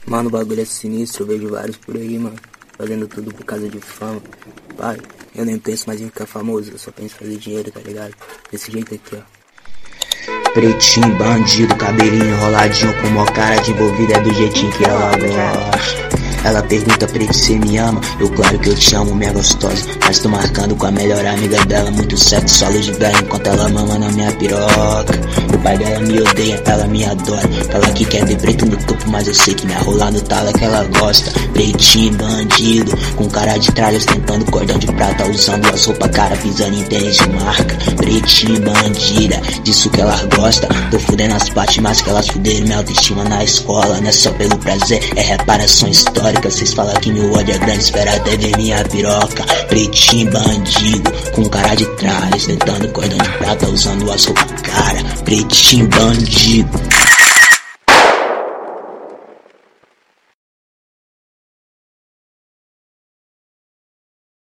Mano, o bagulho é sinistro, eu vejo vários por aí, mano, fazendo tudo por causa de fama. Pai, eu nem penso mais em ficar famoso, eu só penso em fazer dinheiro, tá ligado? Desse jeito aqui, ó. Pretinho, bandido, cabelinho enroladinho, com uma cara de envolvida, é do jeitinho que ela gosta. Ela pergunta pra ele se me ama, eu claro que eu te amo, minha gostosa. Mas tô marcando com a melhor amiga dela, muito sexo, a luz de velho, enquanto ela mama na minha piroca. O pai dela me odeia, ela me adora. Ela que quer ver preto no corpo, mas eu sei que me arrolar no talo é que ela gosta. Pretinho, bandido, com cara de tralhas, tentando cordão de prata, usando as roupas cara, pisando em tênis de marca. Pretinho, bandida, disso que ela gosta. Tô fudendo as partes, mas que elas fuderam minha autoestima na escola. Não é só pelo prazer, é reparação histórica. Cês falam que meu ódio é grande, espera até ver minha piroca. Pretinho, bandido, com cara de tralhas, tentando cordão de prata, usando as roupas cara. Pretinho, bandido.